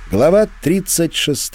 Глава 36.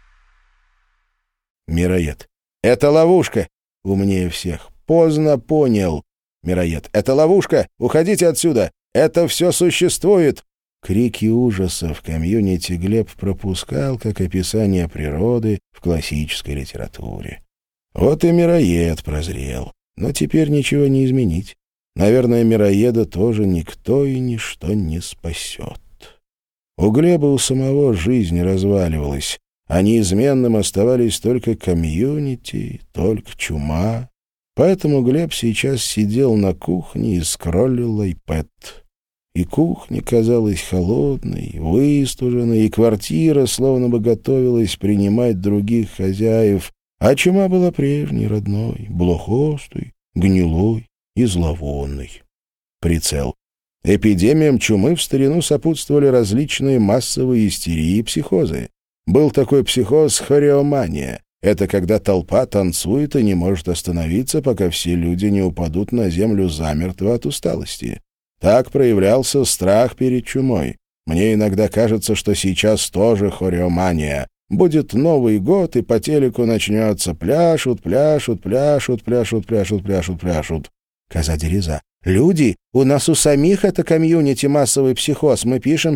Мироед. «Это ловушка!» Умнее всех. «Поздно понял!» Мироед. «Это ловушка! Уходите отсюда! Это все существует!» Крики ужаса в комьюнити Глеб пропускал как описание природы в классической литературе. Вот и Мироед прозрел. Но теперь ничего не изменить. Наверное, Мироеда тоже никто и ничто не спасет. У Глеба у самого жизнь разваливалась, а неизменным оставались только комьюнити, только чума. Поэтому Глеб сейчас сидел на кухне и скроллил iPad. И кухня казалась холодной, выстуженной, и квартира словно бы готовилась принимать других хозяев, а чума была прежней, родной, блохостой, гнилой и зловонной. Прицел. Эпидемиям чумы в старину сопутствовали различные массовые истерии и психозы. Был такой психоз хореомания. Это когда толпа танцует и не может остановиться, пока все люди не упадут на землю замертво от усталости. Так проявлялся страх перед чумой. Мне иногда кажется, что сейчас тоже хореомания. Будет Новый год, и по телеку начнется пляшут, пляшут, пляшут, пляшут, пляшут, пляшут, пляшут. Коза Дереза. «Люди, у нас у самих это комьюнити массовый психоз. Мы пишем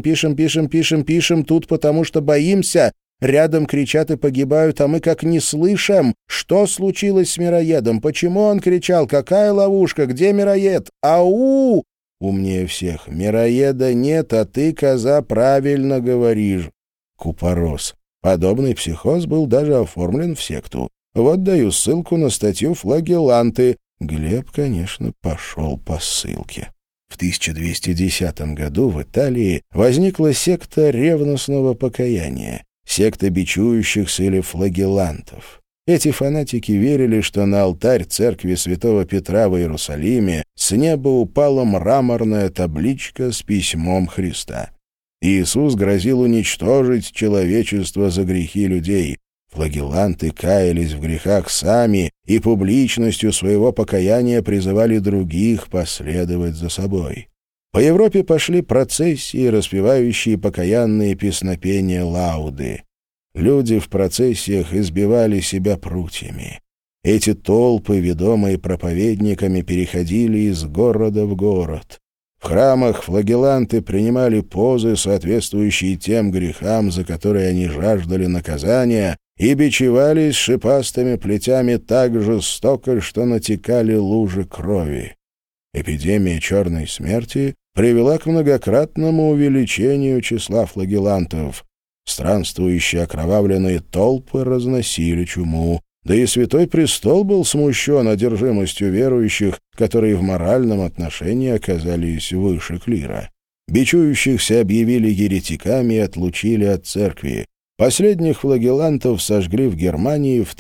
тут, потому что боимся. Рядом кричат и погибают, а мы как не слышим. Что случилось с Мироедом? Почему он кричал? Какая ловушка? Где Мироед? Ау!» Умнее всех. «Мироеда нет, а ты, коза, правильно говоришь». Купорос. Подобный психоз был даже оформлен в секту. Вот даю ссылку на статью «Флагелланты». Глеб, конечно, пошел по ссылке. В 1210 году в Италии возникла секта ревностного покаяния, секта бичующихся или флагеллантов. Эти фанатики верили, что на алтарь церкви святого Петра в Иерусалиме с неба упала мраморная табличка с письмом Христа. Иисус грозил уничтожить человечество за грехи людей. Флагелланты каялись в грехах сами и публичностью своего покаяния призывали других последовать за собой. По Европе пошли процессии, распевающие покаянные песнопения лауды. Люди в процессиях избивали себя прутьями. Эти толпы, ведомые проповедниками, переходили из города в город. В храмах флагелланты принимали позы, соответствующие тем грехам, за которые они жаждали наказания, и бичевались шипастыми плетями так жестоко, что натекали лужи крови. Эпидемия черной смерти привела к многократному увеличению числа флагеллантов. Странствующие окровавленные толпы разносили чуму, да и Святой Престол был смущен одержимостью верующих, которые в моральном отношении оказались выше клира. Бичующихся объявили еретиками и отлучили от церкви. Последних флагеллантов сожгли в Германии в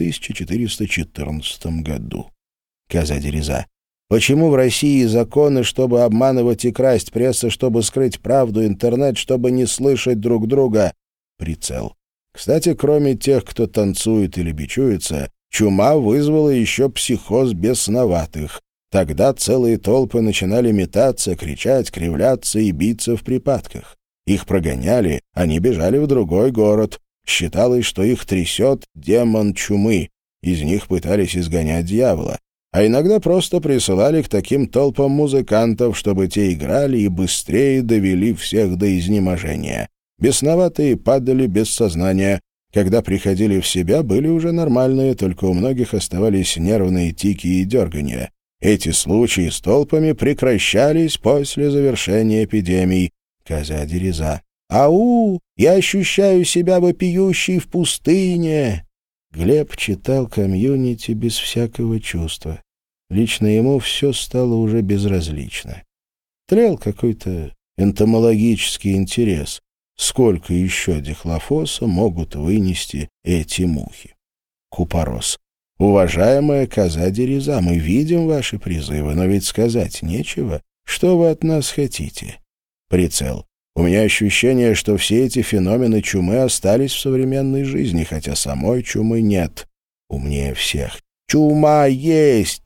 1414 году. Коза Дереза. Почему в России законы, чтобы обманывать и красть, пресса, чтобы скрыть правду, интернет, чтобы не слышать друг друга? Прицел. Кстати, кроме тех, кто танцует или бичуется, чума вызвала еще психоз бесноватых. Тогда целые толпы начинали метаться, кричать, кривляться и биться в припадках. Их прогоняли, они бежали в другой город. Считалось, что их трясет демон чумы. Из них пытались изгонять дьявола. А иногда просто присылали к таким толпам музыкантов, чтобы те играли и быстрее довели всех до изнеможения. Бесноватые падали без сознания. Когда приходили в себя, были уже нормальные, только у многих оставались нервные тики и дергания. Эти случаи с толпами прекращались после завершения эпидемий. Коза Дереза. «Ау! Я ощущаю себя вопиющей в пустыне!» Глеб читал комьюнити без всякого чувства. Лично ему все стало уже безразлично. Тлел какой-то энтомологический интерес. Сколько еще дихлофоса могут вынести эти мухи? Купорос. «Уважаемая коза Дереза, мы видим ваши призывы, но ведь сказать нечего. Что вы от нас хотите?» Прицел. У меня ощущение, что все эти феномены чумы остались в современной жизни, хотя самой чумы нет. Умнее всех. Чума есть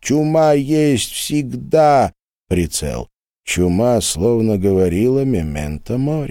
всегда. Прицел. Чума словно говорила «мементо мори».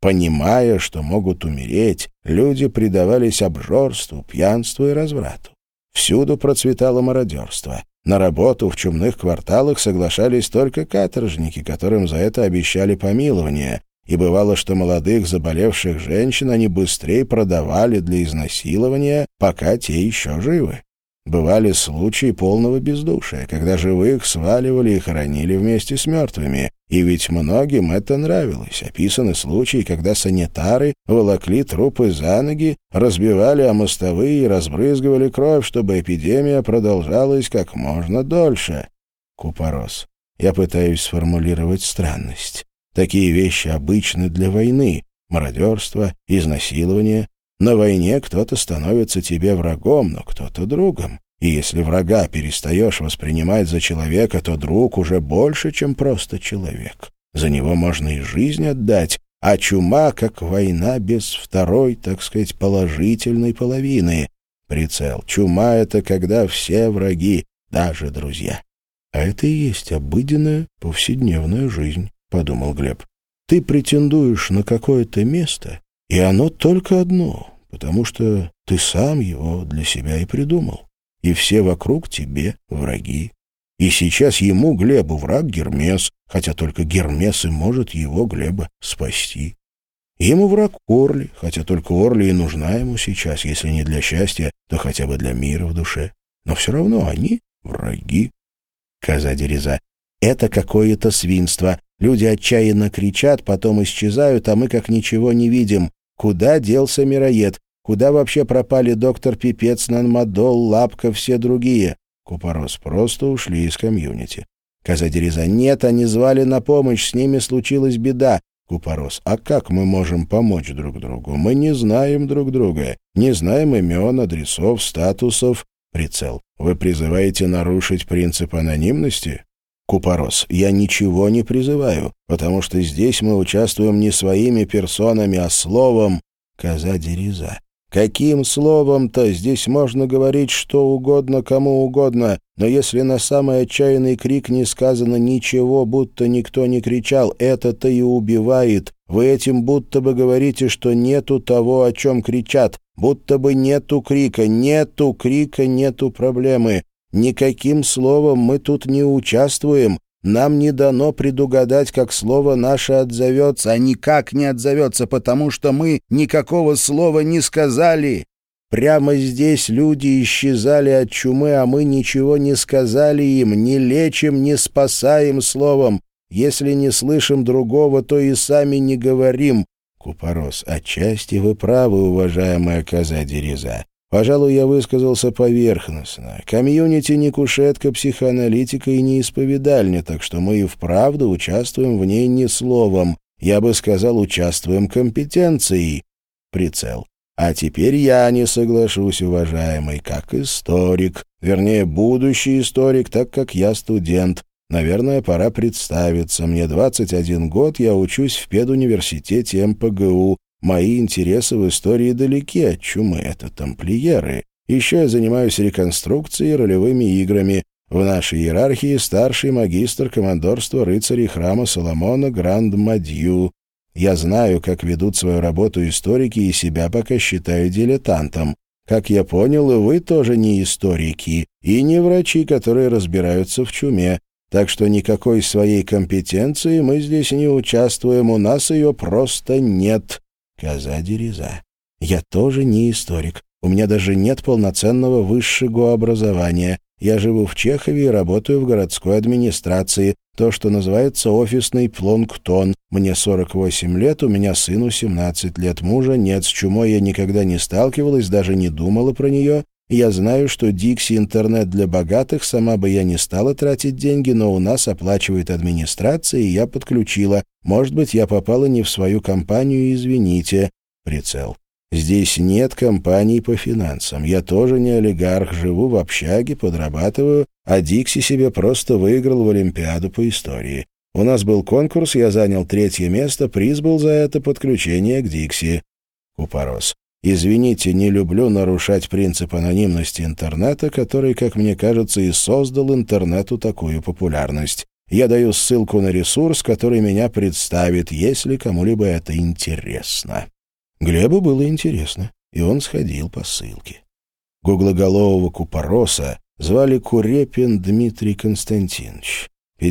Понимая, что могут умереть, люди предавались обжорству, пьянству и разврату. Всюду процветало мародерство. На работу в чумных кварталах соглашались только каторжники, которым за это обещали помилование, и бывало, что молодых заболевших женщин они быстрее продавали для изнасилования, пока те еще живы. Бывали случаи полного бездушия, когда живых сваливали и хоронили вместе с мертвыми, и ведь многим это нравилось. Описаны случаи, когда санитары волокли трупы за ноги, разбивали о мостовые и разбрызгивали кровь, чтобы эпидемия продолжалась как можно дольше. Купорос. Я пытаюсь сформулировать странность. Такие вещи обычны для войны. Мародерство, изнасилование. На войне кто-то становится тебе врагом, но кто-то другом. И если врага перестаешь воспринимать за человека, то друг уже больше, чем просто человек. За него можно и жизнь отдать, а чума, как война без второй, так сказать, положительной половины. Прицел. Чума — это когда все враги, даже друзья. А это и есть обыденная повседневная жизнь, — подумал Глеб. Ты претендуешь на какое-то место, и оно только одно, потому что ты сам его для себя и придумал. И все вокруг тебе враги. И сейчас ему, Глебу, враг Гермес, хотя только Гермес и может его, Глеба, спасти. Ему враг Орли, хотя только Орли и нужна ему сейчас, если не для счастья, то хотя бы для мира в душе. Но все равно они враги. Коза Дереза. Это какое-то свинство. Люди отчаянно кричат, потом исчезают, а мы как ничего не видим. Куда делся мироед? Куда вообще пропали доктор Пипец, Нанмадол, Лапка, все другие? Купорос. Просто ушли из комьюнити. Коза Дереза. Нет, они звали на помощь, с ними случилась беда. Купорос. А как мы можем помочь друг другу? Мы не знаем друг друга. Не знаем имен, адресов, статусов. Прицел. Вы призываете нарушить принцип анонимности? Купорос. Я ничего не призываю, потому что здесь мы участвуем не своими персонами, а словом. Коза Дереза. Каким словом-то? Здесь можно говорить что угодно, кому угодно, но если на самый отчаянный крик не сказано ничего, будто никто не кричал, это-то и убивает. Вы этим будто бы говорите, что нету того, о чем кричат, будто бы нету крика, нету проблемы. Никаким словом мы тут не участвуем. Нам не дано предугадать, как слово наше отзовется, а никак не отзовется, потому что мы никакого слова не сказали. Прямо здесь люди исчезали от чумы, а мы ничего не сказали им, не лечим, не спасаем словом. Если не слышим другого, то и сами не говорим. Купорос. Отчасти вы правы, уважаемая Коза Дереза. Пожалуй, я высказался поверхностно. Комьюнити не кушетка, психоаналитика и не исповедальня, так что мы и вправду участвуем в ней не словом. Я бы сказал, участвуем компетенцией. Прицел. А теперь я не соглашусь, уважаемый, как историк. Вернее, будущий историк, так как я студент. Наверное, пора представиться. Мне 21 год, я учусь в педуниверситете МПГУ. Мои интересы в истории далеки от чумы, это тамплиеры. Еще я занимаюсь реконструкцией и ролевыми играми. В нашей иерархии старший магистр командорства рыцарей храма Соломона Гранд-Мадью. Я знаю, как ведут свою работу историки, и себя пока считаю дилетантом. Как я понял, и вы тоже не историки, и не врачи, которые разбираются в чуме. Так что никакой своей компетенции мы здесь не участвуем, у нас ее просто нет. Коза Дереза. Я тоже не историк. У меня даже нет полноценного высшего образования. Я живу в Чехове и работаю в городской администрации. То, что называется офисный планктон. Мне 48 лет, у меня сыну 17 лет. Мужа нет, с чумой я никогда не сталкивалась, даже не думала про нее. Я знаю, что Dixie интернет для богатых, сама бы я не стала тратить деньги, но у нас оплачивает администрация, и я подключила. Может быть, я попала не в свою компанию, извините. Прицел. Здесь нет компаний по финансам. Я тоже не олигарх, живу в общаге, подрабатываю, а Dixie себе просто выиграл в Олимпиаду по истории. У нас был конкурс, я занял 3-е место, приз был за это подключение к Dixie. Купорос. Извините, не люблю нарушать принцип анонимности интернета, который, как мне кажется, и создал интернету такую популярность. Я даю ссылку на ресурс, который меня представит, если кому-либо это интересно». Глебу было интересно, и он сходил по ссылке. Гуглоголового купороса звали Курепин Дмитрий Константинович.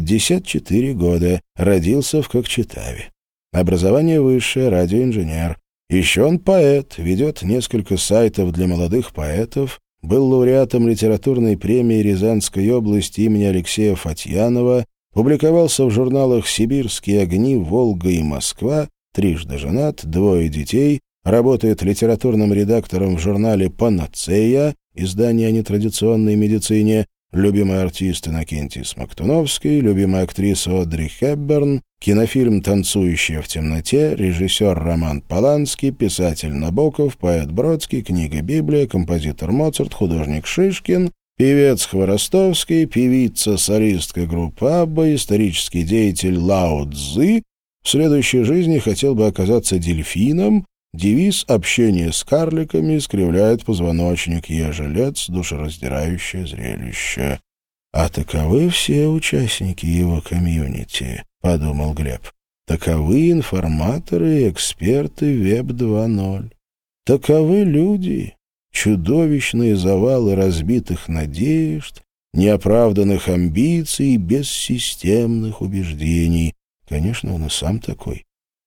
54 года, родился в Кокчетаве. Образование высшее, радиоинженер. Еще он поэт, ведет несколько сайтов для молодых поэтов, был лауреатом литературной премии Рязанской области имени Алексея Фатьянова, публиковался в журналах «Сибирские огни», «Волга» и «Москва», трижды женат, 2 детей, работает литературным редактором в журнале «Панацея», издание о нетрадиционной медицине, любимый артист Иннокентий Смоктуновский, любимая актриса Одри Хепберн, кинофильм «Танцующая в темноте», режиссер Роман Поланский, писатель Набоков, поэт Бродский, книга «Библия», композитор Моцарт, художник Шишкин, певец Хворостовский, певица, солистка группы Абба, исторический деятель Лао Цзы. В следующей жизни хотел бы оказаться дельфином. Девиз «Общение с карликами искривляет позвоночник, ежелец, душераздирающее зрелище». «А таковы все участники его комьюнити», — подумал Глеб. «Таковы информаторы и эксперты Веб 2.0. Таковы люди, чудовищные завалы разбитых надежд, неоправданных амбиций и бессистемных убеждений. Конечно, он и сам такой».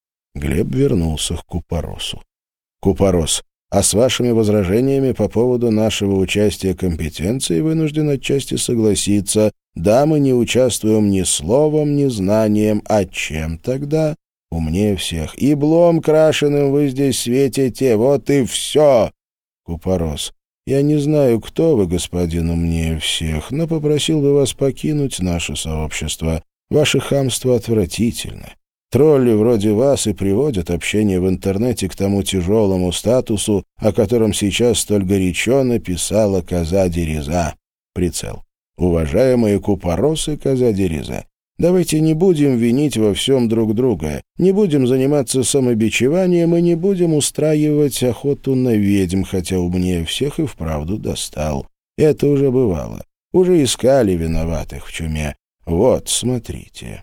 Глеб вернулся к Купоросу. «Купорос, а с вашими возражениями по поводу нашего участия компетенции вынужден отчасти согласиться. Да, мы не участвуем ни словом, ни знанием. А чем тогда? Умнее всех. Иблом крашеным вы здесь светите. Вот и все!» Купорос. «Я не знаю, кто вы, господин умнее всех, но попросил бы вас покинуть наше сообщество. Ваше хамство отвратительно. Тролли вроде вас и приводят общение в интернете к тому тяжелому статусу, о котором сейчас столь горячо написала Коза Дереза». Прицел. «Уважаемые купоросы Коза Дереза, давайте не будем винить во всем друг друга, не будем заниматься самобичеванием и не будем устраивать охоту на ведьм, хотя умнее всех и вправду достал. Это уже бывало. Уже искали виноватых в чуме. Вот, смотрите».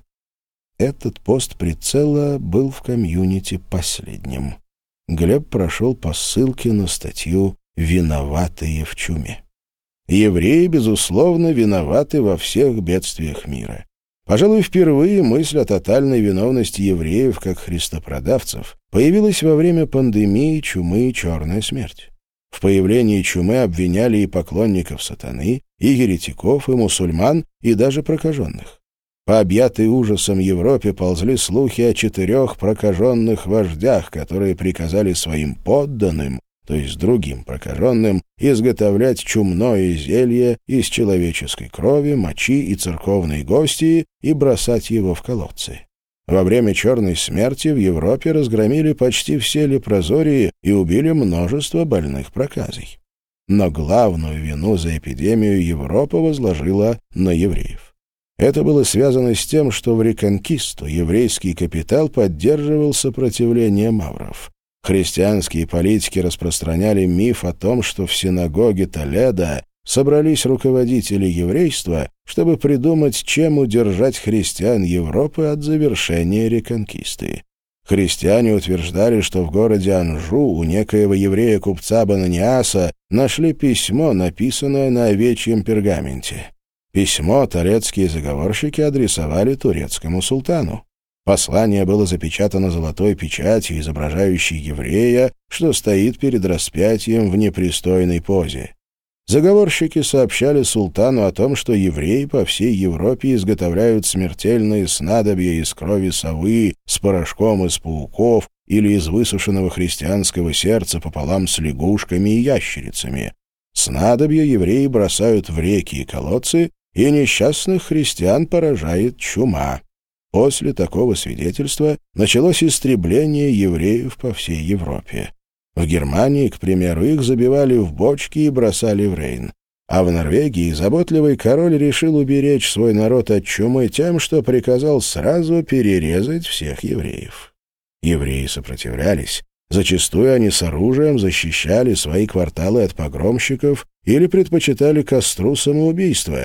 Этот пост прицела был в комьюнити последним. Глеб прошел по ссылке на статью «Виноватые в чуме». Евреи, безусловно, виноваты во всех бедствиях мира. Пожалуй, впервые мысль о тотальной виновности евреев как христопродавцев появилась во время пандемии чумы и черная смерть. В появлении чумы обвиняли и поклонников сатаны, и еретиков, и мусульман, и даже прокаженных. По объятой ужасом Европе ползли слухи о 4 прокаженных вождях, которые приказали своим подданным, то есть другим прокаженным, изготовлять чумное зелье из человеческой крови, мочи и церковной гостии и бросать его в колодцы. Во время черной смерти в Европе разгромили почти все лепрозории и убили множество больных проказой. Но главную вину за эпидемию Европа возложила на евреев. Это было связано с тем, что в реконкисту еврейский капитал поддерживал сопротивление мавров. Христианские политики распространяли миф о том, что в синагоге Толедо собрались руководители еврейства, чтобы придумать, чем удержать христиан Европы от завершения реконкисты. Христиане утверждали, что в городе Анжу у некоего еврея-купца Бананиаса нашли письмо, написанное на овечьем пергаменте. Письмо турецкие заговорщики адресовали турецкому султану. Послание было запечатано золотой печатью, изображающей еврея, что стоит перед распятием в непристойной позе. Заговорщики сообщали султану о том, что евреи по всей Европе изготовляют смертельные снадобья из крови совы с порошком из пауков или из высушенного христианского сердца пополам с лягушками и ящерицами. Снадобья евреи бросают в реки и колодцы, и несчастных христиан поражает чума. После такого свидетельства началось истребление евреев по всей Европе. В Германии, к примеру, их забивали в бочки и бросали в Рейн. А в Норвегии заботливый король решил уберечь свой народ от чумы тем, что приказал сразу перерезать всех евреев. Евреи сопротивлялись. Зачастую они с оружием защищали свои кварталы от погромщиков или предпочитали костру самоубийства.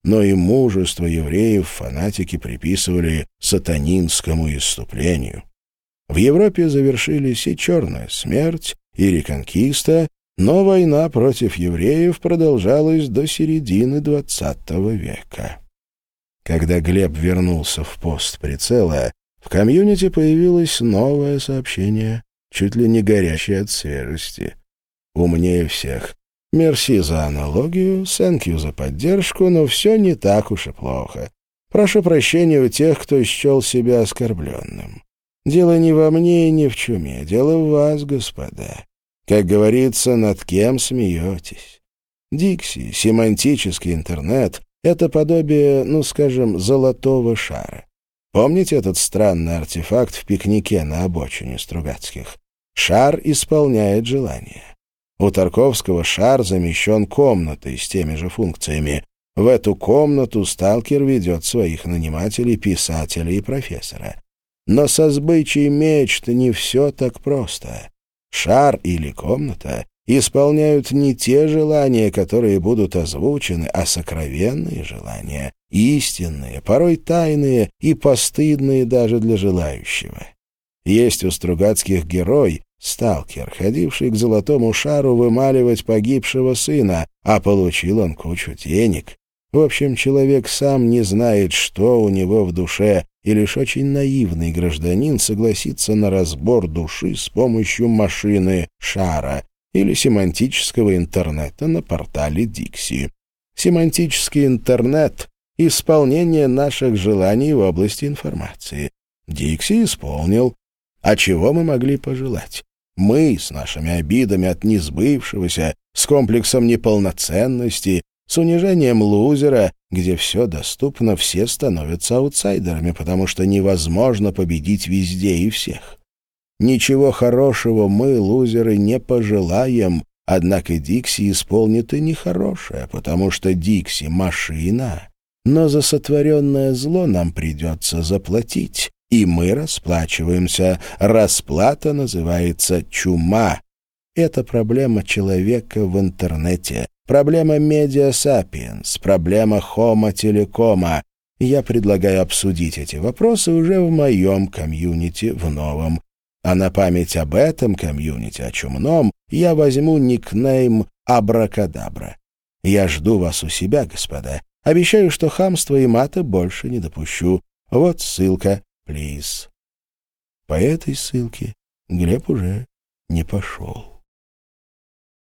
но и мужество евреев фанатики приписывали сатанинскому исступлению. В Европе завершились и Черная смерть, и Реконкиста, но война против евреев продолжалась до середины XX века. Когда Глеб вернулся в пост прицела, в комьюнити появилось новое сообщение, чуть ли не горящее от свежести. Умнее всех. Мерси за аналогию, сэнкью за поддержку, но все не так уж и плохо. Прошу прощения у тех, кто счел себя оскорбленным. Дело не во мне и не в чуме, дело в вас, господа. Как говорится, над кем смеетесь. Дикси, семантический интернет — это подобие, скажем, золотого шара. Помните этот странный артефакт в пикнике на обочине Стругацких? Шар исполняет желание. У Тарковского шар замещен комнатой с теми же функциями. В эту комнату сталкер ведет своих нанимателей, писателя и профессора. Но со сбычей мечт не все так просто. Шар или комната исполняют не те желания, которые будут озвучены, а сокровенные желания, истинные, порой тайные и постыдные даже для желающего. Есть у Стругацких герой, сталкер, ходивший к золотому шару вымаливать погибшего сына, а получил он кучу денег. В общем, человек сам не знает, что у него в душе, и лишь очень наивный гражданин согласится на разбор души с помощью машины шара или семантического интернета на портале Дикси. Семантический интернет — исполнение наших желаний в области информации. Дикси исполнил. А чего мы могли пожелать? Мы с нашими обидами от несбывшегося, с комплексом неполноценности, с унижением лузера, где все доступно, все становятся аутсайдерами, потому что невозможно победить везде и всех. Ничего хорошего мы, лузеры, не пожелаем, однако Дикси исполнит и нехорошее, потому что Дикси — машина. Но за сотворенное зло нам придется заплатить, и мы расплачиваемся. Расплата называется чума. Это проблема человека в интернете. Проблема Media Sapiens, проблема Homo Telecom. Я предлагаю обсудить эти вопросы уже в моем комьюнити, в новом. А на память об этом комьюнити, о чумном, я возьму никнейм Абракадабра. Я жду вас у себя, господа. Обещаю, что хамства и мата больше не допущу. Вот ссылка, плиз. По этой ссылке Глеб уже не пошел.